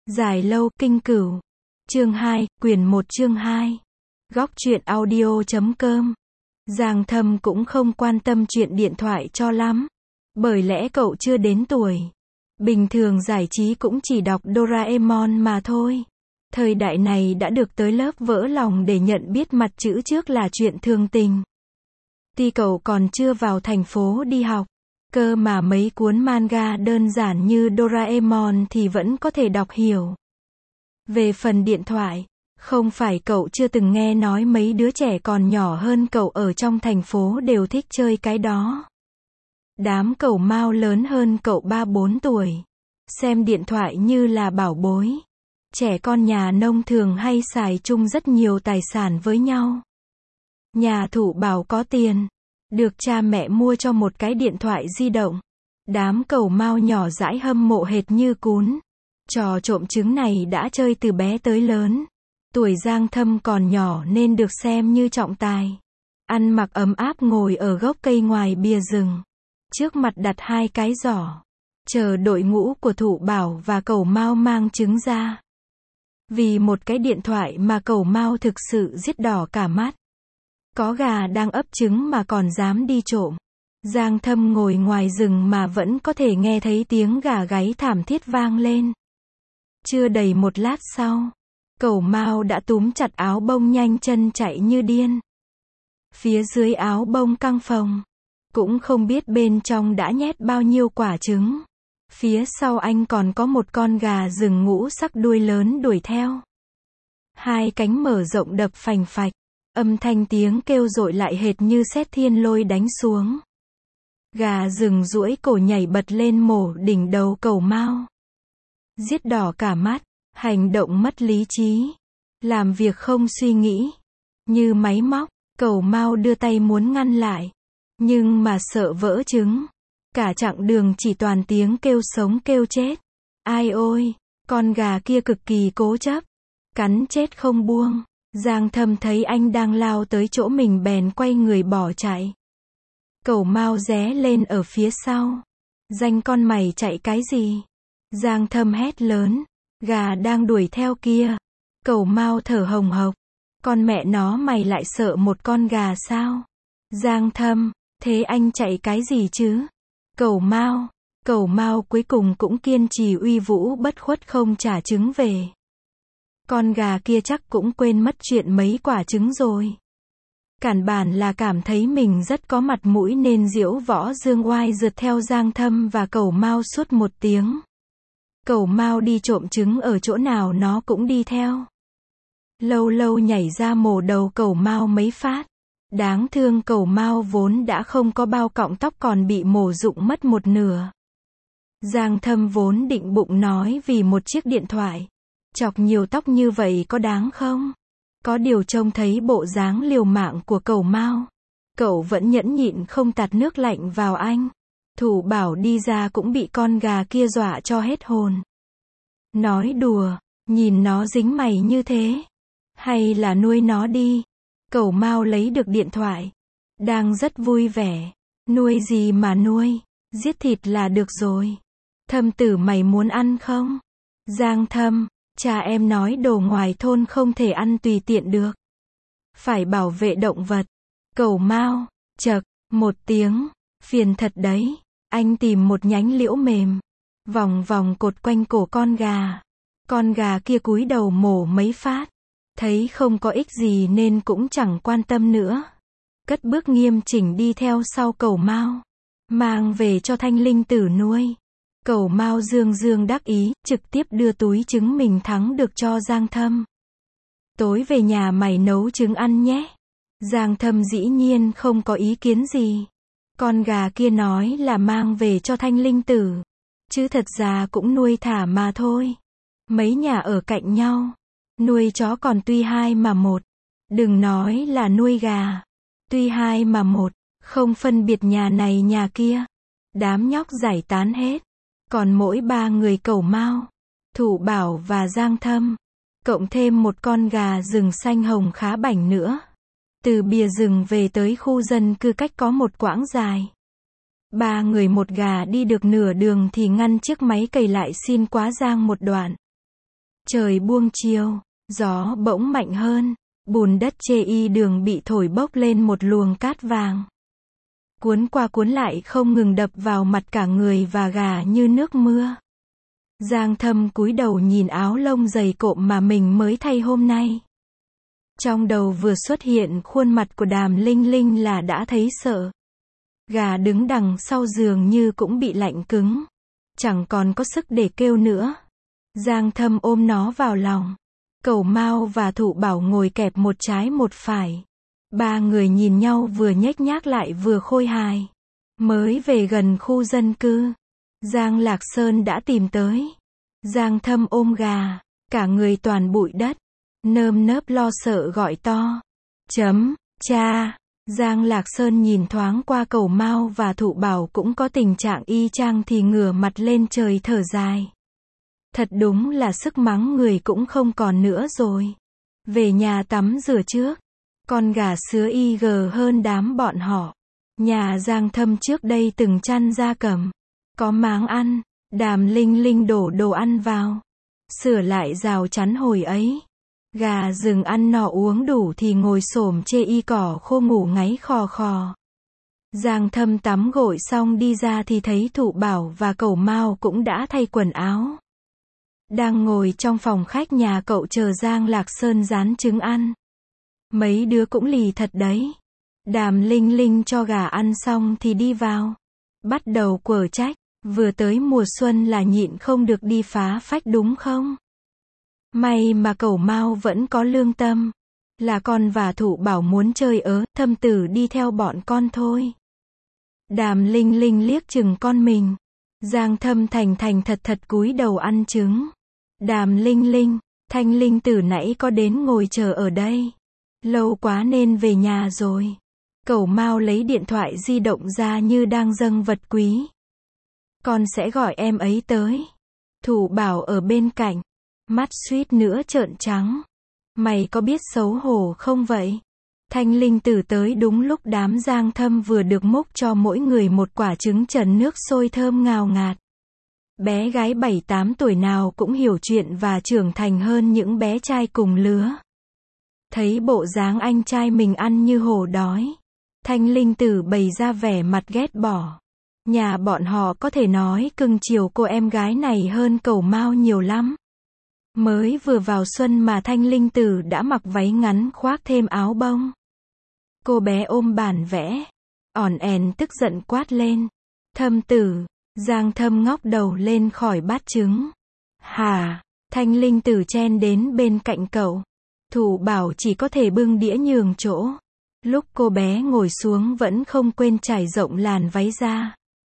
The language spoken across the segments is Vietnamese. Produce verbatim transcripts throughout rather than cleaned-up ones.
Dài lâu, kinh cửu. Chương hai, quyển một chương hai. Góc truyện audio chấm com. Giang Thâm cũng không quan tâm chuyện điện thoại cho lắm. Bởi lẽ cậu chưa đến tuổi. Bình thường giải trí cũng chỉ đọc Doraemon mà thôi. Thời đại này đã được tới lớp vỡ lòng để nhận biết mặt chữ trước là chuyện thường tình. Tuy cậu còn chưa vào thành phố đi học, cơ mà mấy cuốn manga đơn giản như Doraemon thì vẫn có thể đọc hiểu. Về phần điện thoại, không phải cậu chưa từng nghe nói mấy đứa trẻ còn nhỏ hơn cậu ở trong thành phố đều thích chơi cái đó. Đám cẩu mao lớn hơn cậu ba bốn tuổi, xem điện thoại như là bảo bối. Trẻ con nhà nông thường hay xài chung rất nhiều tài sản với nhau. Nhà thủ bảo có tiền, được cha mẹ mua cho một cái điện thoại di động. Đám cẩu mao nhỏ dãi hâm mộ hệt như cún. Trò trộm trứng này đã chơi từ bé tới lớn. Tuổi Giang Thâm còn nhỏ nên được xem như trọng tài. Ăn mặc ấm áp ngồi ở gốc cây ngoài bìa rừng. Trước mặt đặt hai cái giỏ. Chờ đội ngũ của Thụ Bảo và cẩu mao mang trứng ra. Vì một cái điện thoại mà cẩu mao thực sự giết đỏ cả mắt. Có gà đang ấp trứng mà còn dám đi trộm. Giang Thâm ngồi ngoài rừng mà vẫn có thể nghe thấy tiếng gà gáy thảm thiết vang lên. Chưa đầy một lát sau, cẩu mao đã túm chặt áo bông nhanh chân chạy như điên. Phía dưới áo bông căng phồng, cũng không biết bên trong đã nhét bao nhiêu quả trứng. Phía sau anh còn có một con gà rừng ngũ sắc đuôi lớn đuổi theo. Hai cánh mở rộng đập phành phạch, âm thanh tiếng kêu dội lại hệt như sét thiên lôi đánh xuống. Gà rừng duỗi cổ nhảy bật lên mổ đỉnh đầu cẩu mao. Giết đỏ cả mắt, hành động mất lý trí, làm việc không suy nghĩ, như máy móc. Cẩu mao đưa tay muốn ngăn lại, nhưng mà sợ vỡ trứng. Cả chặng đường chỉ toàn tiếng kêu sống kêu chết. Ai ôi, con gà kia cực kỳ cố chấp, cắn chết không buông. Giang Thâm thấy anh đang lao tới chỗ mình bèn quay người bỏ chạy. Cẩu mao ré lên ở phía sau. Danh con mày chạy cái gì? Giang Thâm hét lớn. Gà đang đuổi theo kia. Cẩu mao thở hồng hộc. Con mẹ nó mày lại sợ một con gà sao? Giang Thâm, thế anh chạy cái gì chứ? Cẩu mao, cẩu mao cuối cùng cũng kiên trì uy vũ bất khuất không trả trứng về. Con gà kia chắc cũng quên mất chuyện mấy quả trứng rồi. Cản bản là cảm thấy mình rất có mặt mũi nên diễu võ dương oai rượt theo Giang Thâm và cẩu mao suốt một tiếng. Cẩu mao đi trộm trứng ở chỗ nào nó cũng đi theo. Lâu lâu nhảy ra mổ đầu cẩu mao mấy phát. Đáng thương cẩu mao vốn đã không có bao cọng tóc còn bị mổ rụng mất một nửa. Giang Thâm vốn định bụng nói vì một chiếc điện thoại, chọc nhiều tóc như vậy có đáng không? Có điều trông thấy bộ dáng liều mạng của cẩu mao, cậu vẫn nhẫn nhịn không tạt nước lạnh vào anh. Thủ Bảo đi ra cũng bị con gà kia dọa cho hết hồn. Nói đùa, nhìn nó dính mày như thế. Hay là nuôi nó đi. Cẩu mao lấy được điện thoại, đang rất vui vẻ. Nuôi gì mà nuôi, giết thịt là được rồi. Thâm tử mày muốn ăn không? Giang Thâm, cha em nói đồ ngoài thôn không thể ăn tùy tiện được. Phải bảo vệ động vật. Cẩu mao, chậc, một tiếng, phiền thật đấy. Anh tìm một nhánh liễu mềm, vòng vòng cột quanh cổ con gà. Con gà kia cúi đầu mổ mấy phát. Thấy không có ích gì nên cũng chẳng quan tâm nữa. Cất bước nghiêm chỉnh đi theo sau cẩu mao. Mang về cho Thanh Linh Tử nuôi. Cẩu mao dương dương đắc ý, trực tiếp đưa túi trứng mình thắng được cho Giang Thâm. Tối về nhà mày nấu trứng ăn nhé. Giang Thâm dĩ nhiên không có ý kiến gì. Con gà kia nói là mang về cho Thanh Linh Tử. Chứ thật ra cũng nuôi thả mà thôi. Mấy nhà ở cạnh nhau. Nuôi chó còn tuy hai mà một. Đừng nói là nuôi gà. Tuy hai mà một, không phân biệt nhà này nhà kia. Đám nhóc giải tán hết. Còn mỗi ba người cẩu mao, Thủ Bảo và Giang Thâm. Cộng thêm một con gà rừng xanh hồng khá bảnh nữa. Từ bìa rừng về tới khu dân cư cách có một quãng dài. Ba người một gà đi được nửa đường thì ngăn chiếc máy cày lại xin quá Giang một đoạn. Trời buông chiều, gió bỗng mạnh hơn, bùn đất chê y đường bị thổi bốc lên một luồng cát vàng. Cuốn qua cuốn lại không ngừng đập vào mặt cả người và gà như nước mưa. Giang Thâm cúi đầu nhìn áo lông dày cộm mà mình mới thay hôm nay. Trong đầu vừa xuất hiện khuôn mặt của Đàm Linh Linh là đã thấy sợ. Gà đứng đằng sau giường như cũng bị lạnh cứng. Chẳng còn có sức để kêu nữa. Giang Thâm ôm nó vào lòng. Cẩu Mao và Thụ Bảo ngồi kẹp một trái một phải. Ba người nhìn nhau vừa nhếch nhác lại vừa khôi hài. Mới về gần khu dân cư, Giang Lạc Sơn đã tìm tới. Giang Thâm ôm gà, cả người toàn bụi đất, nơm nớp lo sợ gọi to. Chấm, cha. Giang Lạc Sơn nhìn thoáng qua Cẩu Mao và Thụ Bảo cũng có tình trạng y chang thì ngửa mặt lên trời thở dài. Thật đúng là sức mắng người cũng không còn nữa rồi. Về nhà tắm rửa trước. Con gà sứa y gờ hơn đám bọn họ. Nhà Giang Thâm trước đây từng chăn gia cầm. Có máng ăn. Đàm Linh Linh đổ đồ ăn vào. Sửa lại rào chắn hồi ấy. Gà rừng ăn no uống đủ thì ngồi xổm chê y cỏ khô ngủ ngáy khò khò. Giang Thâm tắm gội xong đi ra thì thấy Thụ Bảo và Cẩu Mao cũng đã thay quần áo. Đang ngồi trong phòng khách nhà cậu chờ Giang Lạc Sơn rán trứng ăn. Mấy đứa cũng lì thật đấy. Đàm Linh Linh cho gà ăn xong thì đi vào. Bắt đầu quở trách. Vừa tới mùa xuân là nhịn không được đi phá phách đúng không? May mà Cẩu Mao vẫn có lương tâm. Là con và Thụ Bảo muốn chơi ớ, Thâm Tử đi theo bọn con thôi. Đàm Linh Linh liếc chừng con mình. Giang Thâm thành thành thật thật cúi đầu ăn trứng. Đàm Linh Linh, Thanh Linh Tử nãy có đến ngồi chờ ở đây. Lâu quá nên về nhà rồi. Cẩu Mao lấy điện thoại di động ra như đang dâng vật quý. Con sẽ gọi em ấy tới. Thụ Bảo ở bên cạnh. Mắt suýt nữa trợn trắng. Mày có biết xấu hổ không vậy? Thanh Linh Tử tới đúng lúc đám Giang Thâm vừa được múc cho mỗi người một quả trứng trần nước sôi thơm ngào ngạt. Bé gái bảy tám tuổi nào cũng hiểu chuyện và trưởng thành hơn những bé trai cùng lứa. Thấy bộ dáng anh trai mình ăn như hổ đói. Thanh Linh Tử bày ra vẻ mặt ghét bỏ. Nhà bọn họ có thể nói cưng chiều cô em gái này hơn Cẩu Mao nhiều lắm. Mới vừa vào xuân mà Thanh Linh Tử đã mặc váy ngắn khoác thêm áo bông. Cô bé ôm bản vẽ. Ỏn ẻn tức giận quát lên. Thâm Tử. Giang Thâm ngóc đầu lên khỏi bát trứng. Hả? Thanh Linh Tử chen đến bên cạnh cậu. Thụ Bảo chỉ có thể bưng đĩa nhường chỗ. Lúc cô bé ngồi xuống vẫn không quên trải rộng làn váy ra.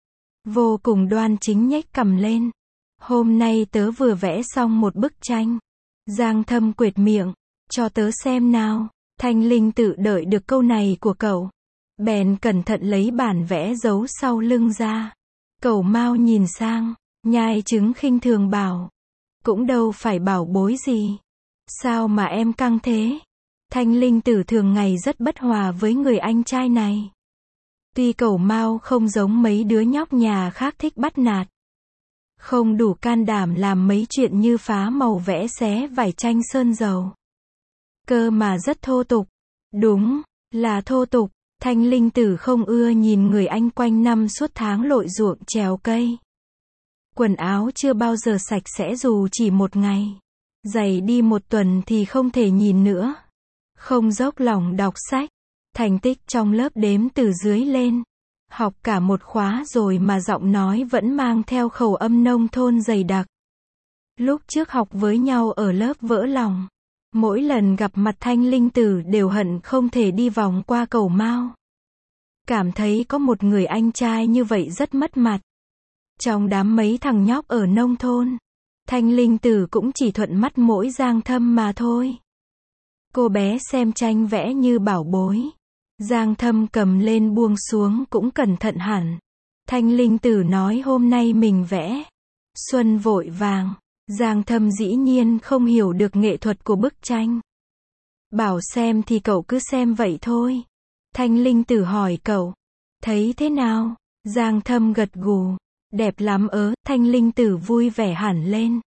Vô cùng đoan chính nhếch cằm lên. Hôm nay tớ vừa vẽ xong một bức tranh. Giang Thâm quệt miệng. Cho tớ xem nào. Thanh Linh Tử đợi được câu này của cậu. Bèn cẩn thận lấy bản vẽ giấu sau lưng ra. Cẩu Mao nhìn sang. Nhai trứng khinh thường bảo. Cũng đâu phải bảo bối gì. Sao mà em căng thế? Thanh Linh Tử thường ngày rất bất hòa với người anh trai này. Tuy Cẩu Mao không giống mấy đứa nhóc nhà khác thích bắt nạt. Không đủ can đảm làm mấy chuyện như phá màu vẽ xé vải tranh sơn dầu. Cơ mà rất thô tục. Đúng, là thô tục. Thanh Linh Tử không ưa nhìn người anh quanh năm suốt tháng lội ruộng trèo cây. Quần áo chưa bao giờ sạch sẽ dù chỉ một ngày. Giày đi một tuần thì không thể nhìn nữa. Không dốc lòng đọc sách. Thành tích trong lớp đếm từ dưới lên. Học cả một khóa rồi mà giọng nói vẫn mang theo khẩu âm nông thôn dày đặc. Lúc trước học với nhau ở lớp vỡ lòng. Mỗi lần gặp mặt Thanh Linh Tử đều hận không thể đi vòng qua Cẩu Mao. Cảm thấy có một người anh trai như vậy rất mất mặt. Trong đám mấy thằng nhóc ở nông thôn, Thanh Linh Tử cũng chỉ thuận mắt mỗi Giang Thâm mà thôi. Cô bé xem tranh vẽ như bảo bối. Giang Thâm cầm lên buông xuống cũng cẩn thận hẳn. Thanh Linh Tử nói hôm nay mình vẽ. Xuân vội vàng. Giang Thâm dĩ nhiên không hiểu được nghệ thuật của bức tranh. Bảo xem thì cậu cứ xem vậy thôi. Thanh Linh Tử hỏi cậu. Thấy thế nào? Giang Thâm gật gù. Đẹp lắm ớ. Thanh Linh Tử vui vẻ hẳn lên.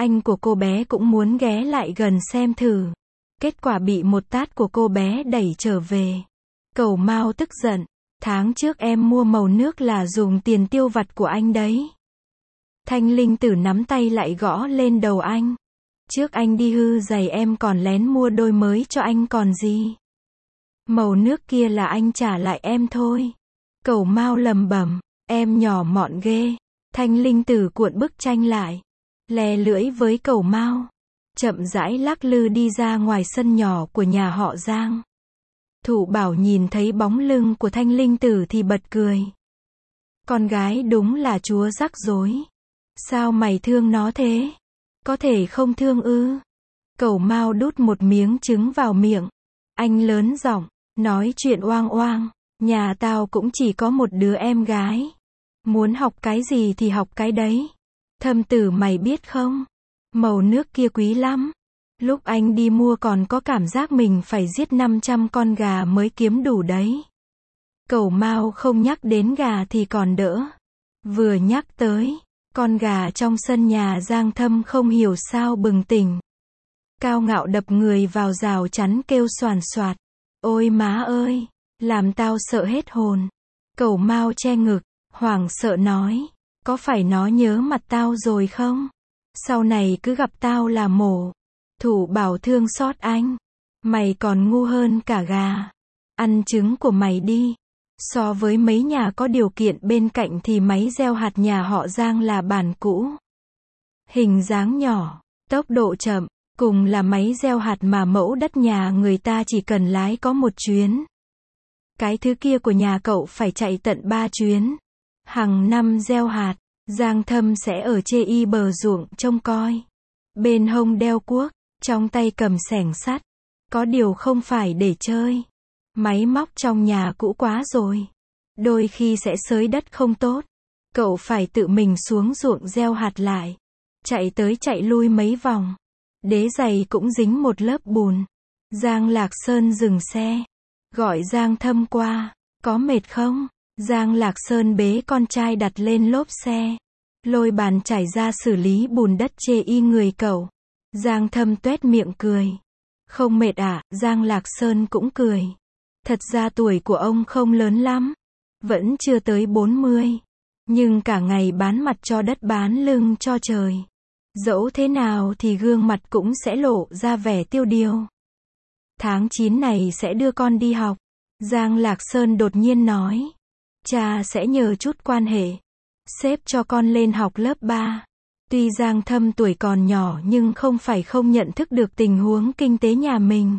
Anh của cô bé cũng muốn ghé lại gần xem thử. Kết quả bị một tát của cô bé đẩy trở về. Cẩu Mao tức giận. Tháng trước em mua màu nước là dùng tiền tiêu vặt của anh đấy. Thanh Linh Tử nắm tay lại gõ lên đầu anh. Trước anh đi hư giày em còn lén mua đôi mới cho anh còn gì. Màu nước kia là anh trả lại em thôi. Cẩu Mao lầm bẩm, em nhỏ mọn ghê. Thanh Linh Tử cuộn bức tranh lại, lè lưỡi với Cẩu Mao, chậm rãi lắc lư đi ra ngoài sân nhỏ của nhà họ Giang. Thụ Bảo nhìn thấy bóng lưng của Thanh Linh Tử thì bật cười. Con gái đúng là chúa rắc rối. Sao mày thương nó thế? Có thể không thương ư? Cẩu Mao đút một miếng trứng vào miệng. Anh lớn giọng, nói chuyện oang oang. Nhà tao cũng chỉ có một đứa em gái. Muốn học cái gì thì học cái đấy. Thâm Tử mày biết không? Màu nước kia quý lắm. Lúc anh đi mua còn có cảm giác mình phải giết năm trăm con gà mới kiếm đủ đấy. Cẩu Mao không nhắc đến gà thì còn đỡ. Vừa nhắc tới, con gà trong sân nhà Giang Thâm không hiểu sao bừng tỉnh. Cao Ngạo đập người vào rào chắn kêu xoàn xoạt. Ôi má ơi, làm tao sợ hết hồn. Cẩu Mao che ngực, hoảng sợ nói. Có phải nó nhớ mặt tao rồi không? Sau này cứ gặp tao là mổ. Thụ Bảo thương xót anh. Mày còn ngu hơn cả gà. Ăn trứng của mày đi. So với mấy nhà có điều kiện bên cạnh thì máy gieo hạt nhà họ Giang là bản cũ. Hình dáng nhỏ, tốc độ chậm, cùng là máy gieo hạt mà mẫu đất nhà người ta chỉ cần lái có một chuyến. Cái thứ kia của nhà cậu phải chạy tận ba chuyến. Hằng năm gieo hạt, Giang Thâm sẽ ở chê y bờ ruộng trông coi. Bên hông đeo cuốc, trong tay cầm xẻng sắt. Có điều không phải để chơi. Máy móc trong nhà cũ quá rồi. Đôi khi sẽ xới đất không tốt. Cậu phải tự mình xuống ruộng gieo hạt lại. Chạy tới chạy lui mấy vòng. Đế giày cũng dính một lớp bùn. Giang Lạc Sơn dừng xe. Gọi Giang Thâm qua. Có mệt không? Giang Lạc Sơn bế con trai đặt lên lốp xe. Lôi bàn chải ra xử lý bùn đất chê y người cậu. Giang Thâm tuét miệng cười. Không mệt à? Giang Lạc Sơn cũng cười. Thật ra tuổi của ông không lớn lắm. Vẫn chưa tới bốn mươi. Nhưng cả ngày bán mặt cho đất bán lưng cho trời. Dẫu thế nào thì gương mặt cũng sẽ lộ ra vẻ tiêu điều. Tháng chín này sẽ đưa con đi học. Giang Lạc Sơn đột nhiên nói. Cha sẽ nhờ chút quan hệ. Xếp cho con lên học lớp ba. Tuy Giang Thâm tuổi còn nhỏ nhưng không phải không nhận thức được tình huống kinh tế nhà mình.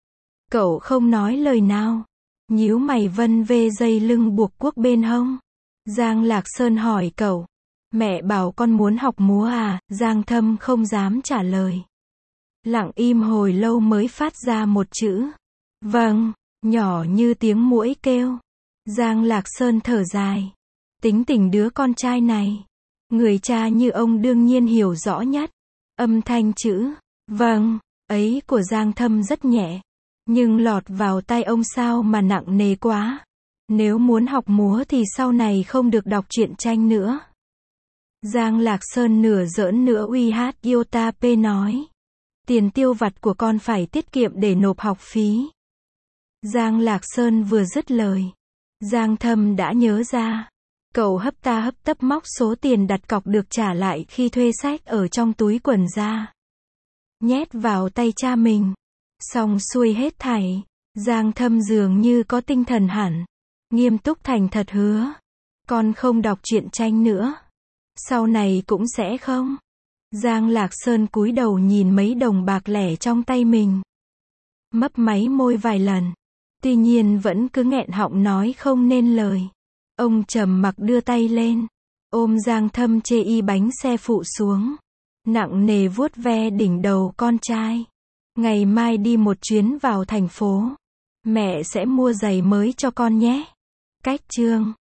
Cậu không nói lời nào. Nhíu mày vân vê dây lưng buộc cuốc bên hông. Giang Lạc Sơn hỏi cậu. Mẹ bảo con muốn học múa à? Giang Thâm không dám trả lời. Lặng im hồi lâu mới phát ra một chữ. Vâng, nhỏ như tiếng muỗi kêu. Giang Lạc Sơn thở dài. Tính tình đứa con trai này. Người cha như ông đương nhiên hiểu rõ nhất. Âm thanh chữ, vâng, ấy của Giang Thâm rất nhẹ. Nhưng lọt vào tai ông sao mà nặng nề quá. Nếu muốn học múa thì sau này không được đọc truyện tranh nữa. Giang Lạc Sơn nửa giỡn nửa uy hát Iota P nói. Tiền tiêu vặt của con phải tiết kiệm để nộp học phí. Giang Lạc Sơn vừa dứt lời. Giang Thâm đã nhớ ra. Cậu hấp ta hấp tấp móc số tiền đặt cọc được trả lại khi thuê sách ở trong túi quần ra. Nhét vào tay cha mình. Xong xuôi hết thảy. Giang Thâm dường như có tinh thần hẳn. Nghiêm túc thành thật hứa. Con không đọc truyện tranh nữa. Sau này cũng sẽ không. Giang Lạc Sơn cúi đầu nhìn mấy đồng bạc lẻ trong tay mình. Mấp máy môi vài lần. Tuy nhiên vẫn cứ nghẹn họng nói không nên lời. Ông trầm mặc đưa tay lên. Ôm Giang Thâm chê y bánh xe phụ xuống. Nặng nề vuốt ve đỉnh đầu con trai. Ngày mai đi một chuyến vào thành phố. Mẹ sẽ mua giày mới cho con nhé. Cách chương